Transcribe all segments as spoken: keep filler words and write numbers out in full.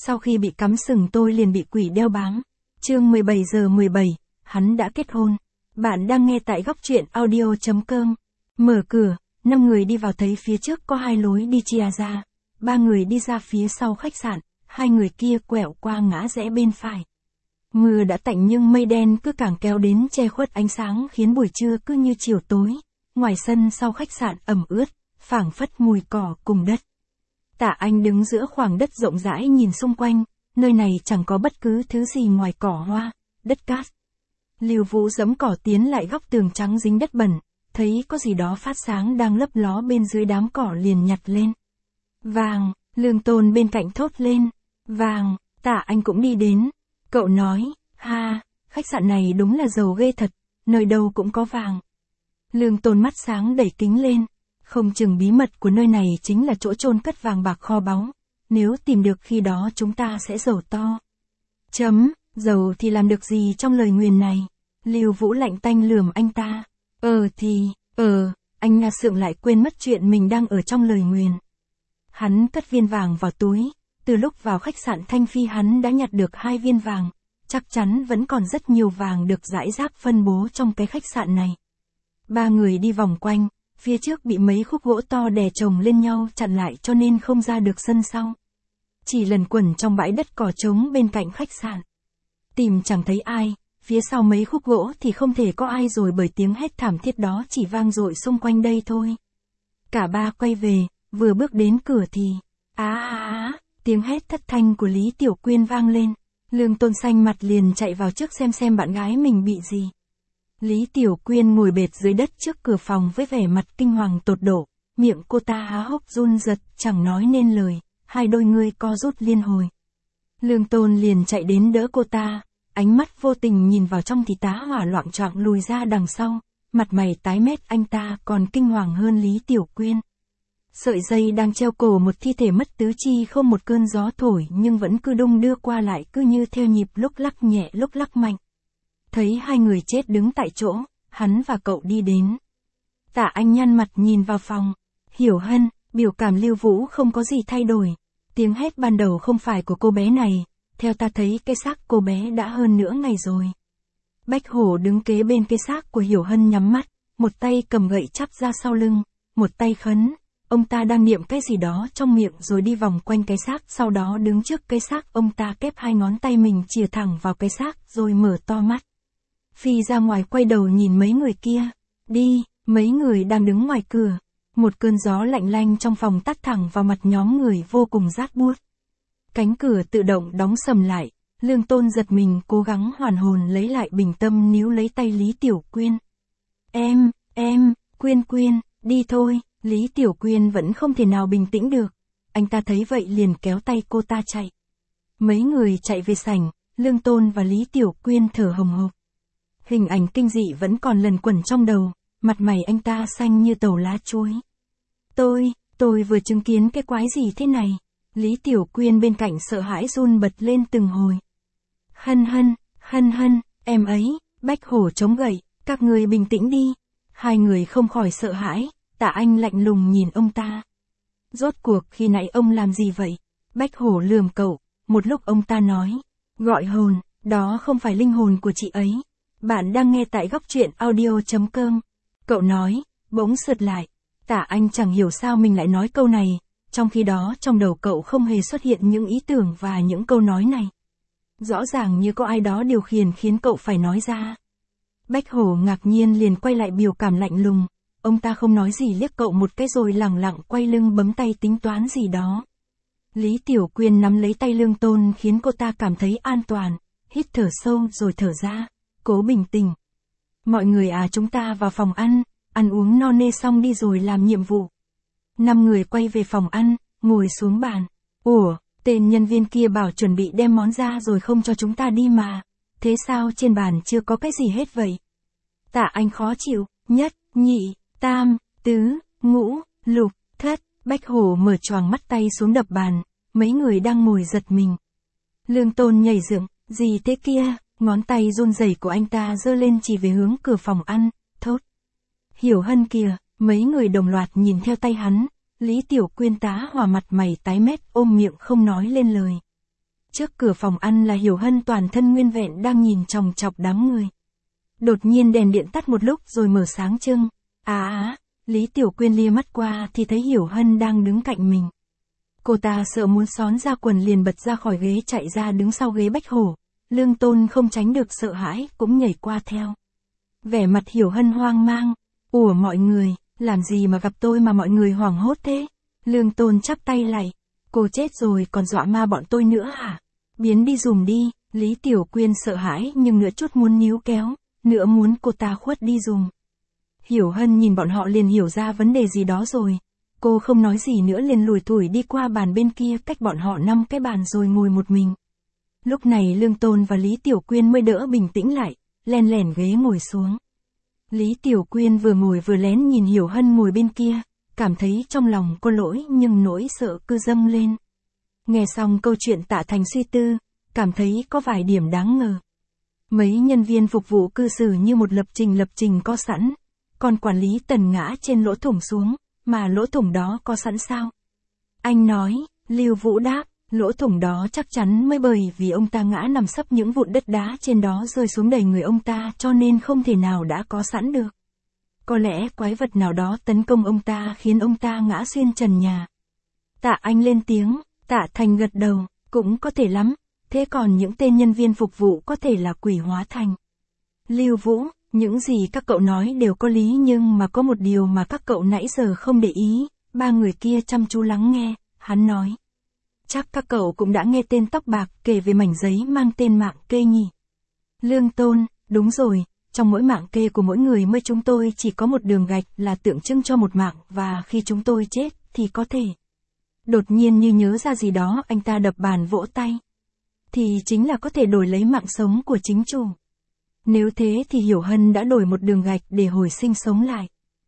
Sau khi bị cắm sừng tôi liền bị quỷ đeo bám. Chương mười bảy giờ mười bảy, hắn đã kết hôn. Bạn đang nghe tại góc truyện audio chấm com. Mở cửa, năm người đi vào thấy phía trước có hai lối đi chia ra. Ba người đi ra phía sau khách sạn, hai người kia quẹo qua ngã rẽ bên phải. Mưa đã tạnh nhưng mây đen cứ càng kéo đến che khuất ánh sáng khiến buổi trưa cứ như chiều tối. Ngoài sân sau khách sạn ẩm ướt, phảng phất mùi cỏ cùng đất. Tạ Anh đứng giữa khoảng đất rộng rãi nhìn xung quanh, nơi này chẳng có bất cứ thứ gì ngoài cỏ hoa, đất cát. Lưu Vũ giẫm cỏ tiến lại góc tường trắng dính đất bẩn, thấy có gì đó phát sáng đang lấp ló bên dưới đám cỏ liền nhặt lên. Vàng, Lương Tôn bên cạnh thốt lên, vàng, Tạ Anh cũng đi đến. Cậu nói, ha, khách sạn này đúng là giàu ghê thật, nơi đâu cũng có vàng. Lương Tôn mắt sáng đẩy kính lên, không chừng bí mật của nơi này chính là chỗ chôn cất vàng bạc kho báu, nếu tìm được khi đó chúng ta sẽ giàu to. Chấm, giàu thì làm được gì trong lời nguyền này? Lưu Vũ lạnh tanh lườm anh ta. Ờ thì, ờ, anh Nga Sượng lại quên mất chuyện mình đang ở trong lời nguyền. Hắn cất viên vàng vào túi, từ lúc vào khách sạn Thanh Phi hắn đã nhặt được hai viên vàng, chắc chắn vẫn còn rất nhiều vàng được rải rác phân bố trong cái khách sạn này. Ba người đi vòng quanh, phía trước bị mấy khúc gỗ to đè chồng lên nhau chặn lại cho nên không ra được sân sau. Chỉ lần quẩn trong bãi đất cỏ trống bên cạnh khách sạn. Tìm chẳng thấy ai, phía sau mấy khúc gỗ thì không thể có ai rồi bởi tiếng hét thảm thiết đó chỉ vang dội xung quanh đây thôi. Cả ba quay về, vừa bước đến cửa thì, á á á, tiếng hét thất thanh của Lý Tiểu Quyên vang lên. Lương Tôn xanh mặt liền chạy vào trước xem xem bạn gái mình bị gì. Lý Tiểu Quyên ngồi bệt dưới đất trước cửa phòng với vẻ mặt kinh hoàng tột độ, miệng cô ta há hốc run giật, chẳng nói nên lời, hai đôi ngươi co rút liên hồi. Lương Tôn liền chạy đến đỡ cô ta, ánh mắt vô tình nhìn vào trong thì tá hỏa loạng choạng lùi ra đằng sau, mặt mày tái mét anh ta còn kinh hoàng hơn Lý Tiểu Quyên. Sợi dây đang treo cổ một thi thể mất tứ chi không một cơn gió thổi nhưng vẫn cứ đung đưa qua lại cứ như theo nhịp lúc lắc nhẹ lúc lắc mạnh. Thấy hai người chết đứng tại chỗ, hắn và cậu đi đến. Tạ Anh nhăn mặt nhìn vào phòng. Hiểu Hân, biểu cảm Lưu Vũ không có gì thay đổi. Tiếng hét ban đầu không phải của cô bé này, theo ta thấy cái xác cô bé đã hơn nửa ngày rồi. Bách Hổ đứng kế bên cái xác của Hiểu Hân nhắm mắt, một tay cầm gậy chắp ra sau lưng, một tay khấn. Ông ta đang niệm cái gì đó trong miệng rồi đi vòng quanh cái xác, sau đó đứng trước cái xác, ông ta kép hai ngón tay mình chìa thẳng vào cái xác rồi mở to mắt. Phi ra ngoài quay đầu nhìn mấy người kia. Đi, mấy người đang đứng ngoài cửa. Một cơn gió lạnh lanh trong phòng tắt thẳng vào mặt nhóm người vô cùng rát buốt. Cánh cửa tự động đóng sầm lại. Lương Tôn giật mình cố gắng hoàn hồn lấy lại bình tâm níu lấy tay Lý Tiểu Quyên. Em, em, Quyên Quyên, đi thôi. Lý Tiểu Quyên vẫn không thể nào bình tĩnh được. Anh ta thấy vậy liền kéo tay cô ta chạy. Mấy người chạy về sảnh, Lương Tôn và Lý Tiểu Quyên thở hồng hộc. Hình ảnh kinh dị vẫn còn lẩn quẩn trong đầu, mặt mày anh ta xanh như tàu lá chuối. Tôi, tôi vừa chứng kiến cái quái gì thế này? Lý Tiểu Quyên bên cạnh sợ hãi run bật lên từng hồi. Hân hân, hân hân, em ấy, Bách Hổ chống gậy, các người bình tĩnh đi. Hai người không khỏi sợ hãi, Tạ Anh lạnh lùng nhìn ông ta. Rốt cuộc khi nãy ông làm gì vậy? Bách Hổ lườm cậu, một lúc ông ta nói. Gọi hồn, đó không phải linh hồn của chị ấy. Bạn đang nghe tại góc truyện audio chấm com. Cậu nói, bỗng sượt lại. Tạ Anh chẳng hiểu sao mình lại nói câu này, trong khi đó trong đầu cậu không hề xuất hiện những ý tưởng và những câu nói này. Rõ ràng như có ai đó điều khiển khiến cậu phải nói ra. Bách Hổ ngạc nhiên liền quay lại biểu cảm lạnh lùng. Ông ta không nói gì liếc cậu một cái rồi lẳng lặng quay lưng bấm tay tính toán gì đó. Lý Tiểu Quyên nắm lấy tay Lương Tôn khiến cô ta cảm thấy an toàn, hít thở sâu rồi thở ra, cố bình tĩnh. Mọi người à, chúng ta vào phòng ăn, ăn uống no nê xong đi rồi làm nhiệm vụ. Năm người quay về phòng ăn, ngồi xuống bàn. Ủa, tên nhân viên kia bảo chuẩn bị đem món ra rồi không cho chúng ta đi mà. Thế sao trên bàn chưa có cái gì hết vậy? Tạ Anh khó chịu, nhất, nhị, tam, tứ, ngũ, lục, thất. Bách Hổ mở choàng mắt tay xuống đập bàn, mấy người đang ngồi giật mình. Lương Tôn nhảy dựng, gì thế kia, ngón tay run rẩy của anh ta giơ lên chỉ về hướng cửa phòng ăn, thốt. Hiểu Hân kìa, mấy người đồng loạt nhìn theo tay hắn, Lý Tiểu Quyên tá hỏa mặt mày tái mét ôm miệng không nói lên lời. Trước cửa phòng ăn là Hiểu Hân toàn thân nguyên vẹn đang nhìn chòng chọc đám người. Đột nhiên đèn điện tắt một lúc rồi mở sáng trưng. À á, Lý Tiểu Quyên lia mắt qua thì thấy Hiểu Hân đang đứng cạnh mình. Cô ta sợ muốn xón ra quần liền bật ra khỏi ghế chạy ra đứng sau ghế bách hổ. Lương Tôn không tránh được sợ hãi cũng nhảy qua theo. Vẻ mặt Hiểu Hân hoang mang. Ủa mọi người, làm gì mà gặp tôi mà mọi người hoảng hốt thế? Lương Tôn chắp tay lạy. Cô chết rồi còn dọa ma bọn tôi nữa hả? Biến đi dùm đi. Lý Tiểu Quyên sợ hãi nhưng nửa chút muốn níu kéo, nửa muốn cô ta khuất đi dùm. Hiểu Hân nhìn bọn họ liền hiểu ra vấn đề gì đó rồi. Cô không nói gì nữa liền lủi thủi đi qua bàn bên kia cách bọn họ năm cái bàn rồi ngồi một mình. Lúc này Lương Tôn và Lý Tiểu Quyên mới đỡ bình tĩnh lại, len lẻn ghế ngồi xuống. Lý Tiểu Quyên vừa ngồi vừa lén nhìn Hiểu Hân ngồi bên kia, cảm thấy trong lòng có lỗi nhưng nỗi sợ cứ dâng lên. Nghe xong câu chuyện Tạ Thành suy tư, cảm thấy có vài điểm đáng ngờ. Mấy nhân viên phục vụ cư xử như một lập trình lập trình có sẵn, còn quản lý Tần ngã trên lỗ thủng xuống, mà lỗ thủng đó có sẵn sao? Anh nói, Lưu Vũ đáp, lỗ thủng đó chắc chắn mới bởi vì ông ta ngã nằm sấp những vụn đất đá trên đó rơi xuống đầy người ông ta cho nên không thể nào đã có sẵn được. Có lẽ quái vật nào đó tấn công ông ta khiến ông ta ngã xuyên trần nhà. Tạ Anh lên tiếng, Tạ Thành gật đầu, cũng có thể lắm, thế còn những tên nhân viên phục vụ có thể là quỷ hóa thành. Lưu Vũ, những gì các cậu nói đều có lý nhưng mà có một điều mà các cậu nãy giờ không để ý. Ba người kia chăm chú lắng nghe, hắn nói. Chắc các cậu cũng đã nghe tên tóc bạc kể về mảnh giấy mang tên mạng kê nhỉ. Lương Tôn, đúng rồi, trong mỗi mạng kê của mỗi người mới chúng tôi chỉ có một đường gạch là tượng trưng cho một mạng và khi chúng tôi chết thì có thể. Đột nhiên như nhớ ra gì đó anh ta đập bàn vỗ tay. Thì chính là có thể đổi lấy mạng sống của chính chủ. Nếu thế thì Hiểu Hân đã đổi một đường gạch để hồi sinh sống lại.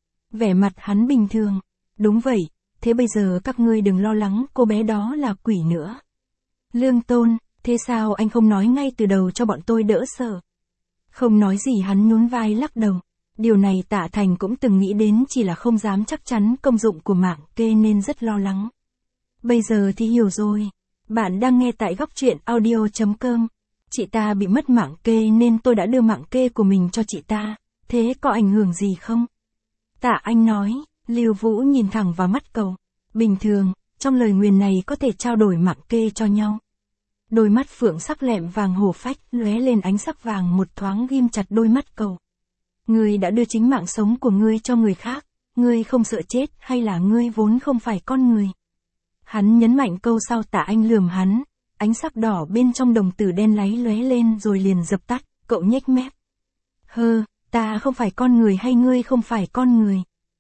Vẻ mặt hắn bình thường. Đúng vậy, thế bây giờ các ngươi đừng lo lắng cô bé đó là quỷ nữa. Lương Tôn, thế sao anh không nói ngay từ đầu cho bọn tôi đỡ sợ? Không nói gì hắn nhún vai lắc đầu. Điều này Tạ Thành cũng từng nghĩ đến chỉ là không dám chắc chắn công dụng của mạng kê nên rất lo lắng. Bây giờ thì hiểu rồi. Bạn đang nghe tại góc truyện audio chấm com. Chị ta bị mất mạng kê nên tôi đã đưa mạng kê của mình cho chị ta. Thế có ảnh hưởng gì không? Tạ Anh nói. Lưu Vũ nhìn thẳng vào mắt cậu. Bình thường, trong lời nguyền này có thể trao đổi mạng kê cho nhau. Đôi mắt phượng sắc lẹm vàng hổ phách lóe lên ánh sắc vàng một thoáng ghim chặt đôi mắt cậu. Ngươi đã đưa chính mạng sống của ngươi cho người khác, ngươi không sợ chết hay là ngươi vốn không phải con người? Hắn nhấn mạnh câu sau. Tạ Anh lườm hắn, ánh sắc đỏ bên trong đồng tử đen láy lóe lên rồi liền dập tắt, cậu nhếch mép. Hơ, ta không phải con người hay ngươi không phải con người?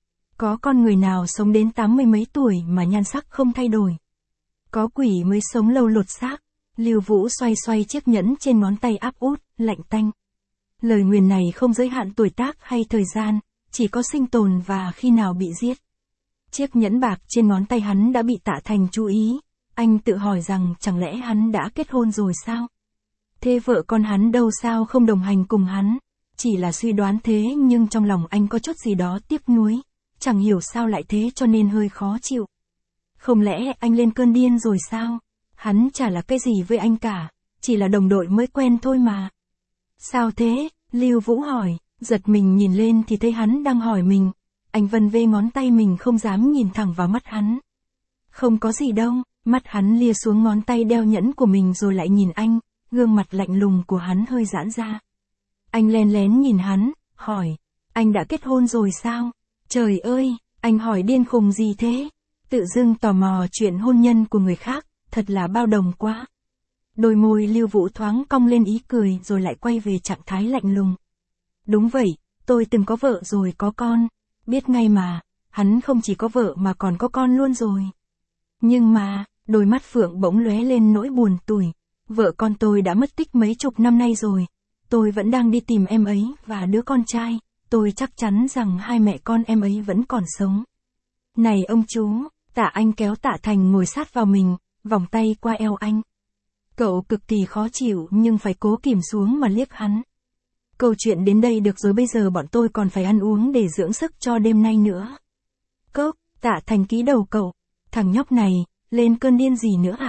Có con người nào sống đến tám mươi mấy tuổi mà nhan sắc không thay đổi? Có quỷ mới sống lâu lột xác. Lưu Vũ xoay xoay chiếc nhẫn trên ngón tay áp út, lạnh tanh. Lời nguyền này không giới hạn tuổi tác hay thời gian, chỉ có sinh tồn và khi nào bị giết. Chiếc nhẫn bạc trên ngón tay hắn đã bị Tạ Thành chú ý. Anh tự hỏi rằng chẳng lẽ hắn đã kết hôn rồi sao? Thế vợ con hắn đâu sao không đồng hành cùng hắn? Chỉ là suy đoán thế nhưng trong lòng anh có chút gì đó tiếc nuối. Chẳng hiểu sao lại thế cho nên hơi khó chịu. Không lẽ anh lên cơn điên rồi sao? Hắn chả là cái gì với anh cả, chỉ là đồng đội mới quen thôi mà. Sao thế? Lưu Vũ hỏi, giật mình nhìn lên thì thấy hắn đang hỏi mình. Anh vân vê ngón tay mình không dám nhìn thẳng vào mắt hắn. Không có gì đâu, mắt hắn lia xuống ngón tay đeo nhẫn của mình rồi lại nhìn anh, gương mặt lạnh lùng của hắn hơi giãn ra. Anh len lén nhìn hắn, hỏi, anh đã kết hôn rồi sao? Trời ơi, anh hỏi điên khùng gì thế? Tự dưng tò mò chuyện hôn nhân của người khác, thật là bao đồng quá. Đôi môi Lưu Vũ thoáng cong lên ý cười rồi lại quay về trạng thái lạnh lùng. Đúng vậy, tôi từng có vợ rồi có con. Biết ngay mà, hắn không chỉ có vợ mà còn có con luôn rồi. Nhưng mà, đôi mắt Phượng bỗng lóe lên nỗi buồn tủi. Vợ con tôi đã mất tích mấy chục năm nay rồi. Tôi vẫn đang đi tìm em ấy và đứa con trai. Tôi chắc chắn rằng hai mẹ con em ấy vẫn còn sống. Này ông chú, Tạ Anh kéo Tạ Thành ngồi sát vào mình, vòng tay qua eo anh. Cậu cực kỳ khó chịu nhưng phải cố kìm xuống mà liếc hắn. Câu chuyện đến đây được rồi, bây giờ bọn tôi còn phải ăn uống để dưỡng sức cho đêm nay nữa. Cốc, Tạ Thành ký đầu cậu. Thằng nhóc này, lên cơn điên gì nữa à? Tạ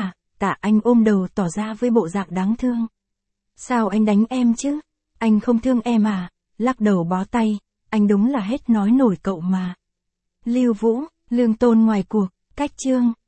Tạ Anh ôm đầu tỏ ra với bộ dạng đáng thương. Sao anh đánh em chứ? Anh không thương em à? Lắc đầu bó tay, anh đúng là hết nói nổi cậu mà. Lưu Vũ, Lương Tôn ngoài cuộc, cách chương.